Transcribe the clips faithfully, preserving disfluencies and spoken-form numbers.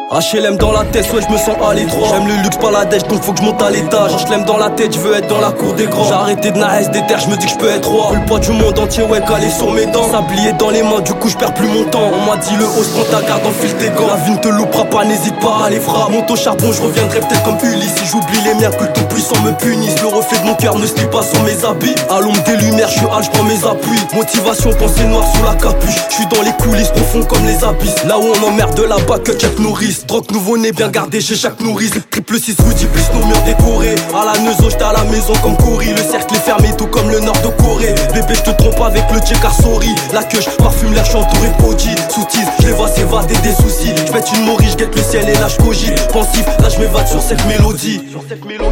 H L M dans la tête, ouais je me sens à l'étroit. J'aime le luxe pas la dèche donc faut que je monte à l'étage. Je l'aime dans la tête, je veux être dans la cour des grands. J'ai arrêté de naïs des terres, je me dis que je peux être roi. Le poids du monde entier ouais calé sur mes dents. Sablier dans les mains, du coup je perds plus mon temps. On m'a dit le haut prends ta garde, enfile tes gants. La vie ne te loupera pas, n'hésite pas à les frappes. Monte au charbon, je reviendrai peut-être comme Ulysse. Si j'oublie les miens, que le tout puissant me punisse. Le reflet de mon cœur ne se lit pas sur mes habits. À l'ombre des lumières, je suis hal, je prends mes appuis. Motivation, pensée noire sous la capuche. Je suis dans les coulisses, profond comme les abysses. Là où on emmerde de là-bas que check nourrice. Drogue nouveau-né bien gardé chez chaque nourrice. Triple six Woody plus nos murs décorés. À la neuzo, j'étais à la maison comme Cory. Le cercle est fermé tout comme le nord de Corée. Bébé je te trompe avec le checker sorry. La queue parfume l'air, je suis entouré de Poggi. Sous-tise, je les vois s'évader des soucis. Je pète une morue, je guette le ciel et là je cogite. Pensif, là je m'évade sur cette mélodie. Sur cette mélodie.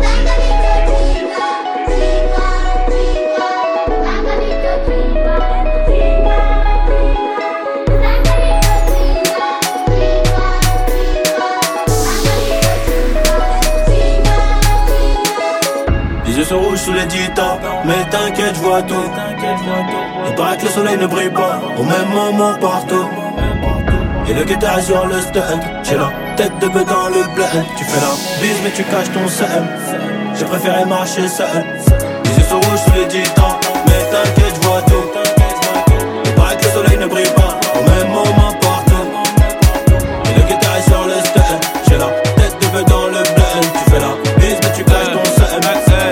Les yeux sont rouges sous les dictats, mais t'inquiète, je vois tout. Il paraît que le soleil ne brille pas au même moment partout. Et le guitare sur le stand, j'ai la tête de bœuf dans le blend. Tu fais la bise mais tu caches ton C M. J'ai préféré marcher seul. Les yeux sont rouges sous les dictats, mais t'inquiète, je vois tout. Il paraît que le soleil ne brille pas au même moment partout. Et le guitare sur le stand, j'ai la tête de bœuf dans le blend. Tu fais la bise mais tu caches ton C M.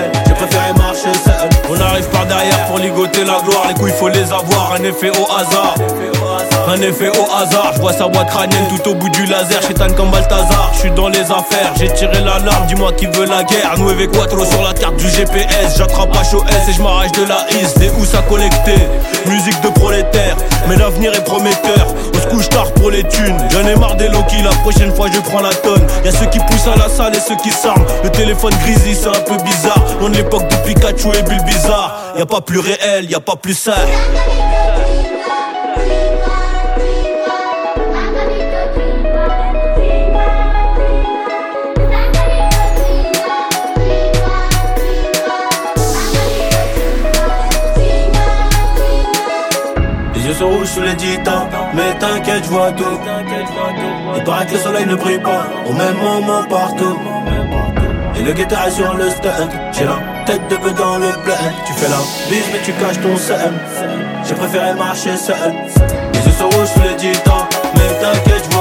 On arrive par derrière pour ligoter la gloire. Les couilles faut les avoir, un effet au hasard. Un effet au hasard, je vois sa boîte crânienne tout au bout du laser. Chétane comme Balthazar, je suis dans les affaires. J'ai tiré l'alarme, dis-moi qui veut la guerre. Nous avec Quattro sur la carte du G P S. J'attrape H O S et je m'arrache de la is. Des housses à collecter, musique de prolétaire. Mais l'avenir est prometteur, on se couche tard pour les thunes. J'en ai marre des low-key, la prochaine fois je prends la tonne. Y'a ceux qui poussent à la salle et ceux qui s'arment. Le téléphone grisy c'est un peu bizarre. On de l'époque de Pikachu et Bulbizarre. Y'a pas plus réel, y'a pas plus ça. Les yeux sont rouges sous les dictats, mais t'inquiète, je vois tout. Il paraît que le soleil ne brille pas au même moment partout. Et le guitare sur le stand, j'ai la tête de bœuf dans le blend. Tu fais la bise mais tu caches ton C M. J'ai préféré marcher seul. Les yeux sont rouges sous les dictats, mais t'inquiète, je vois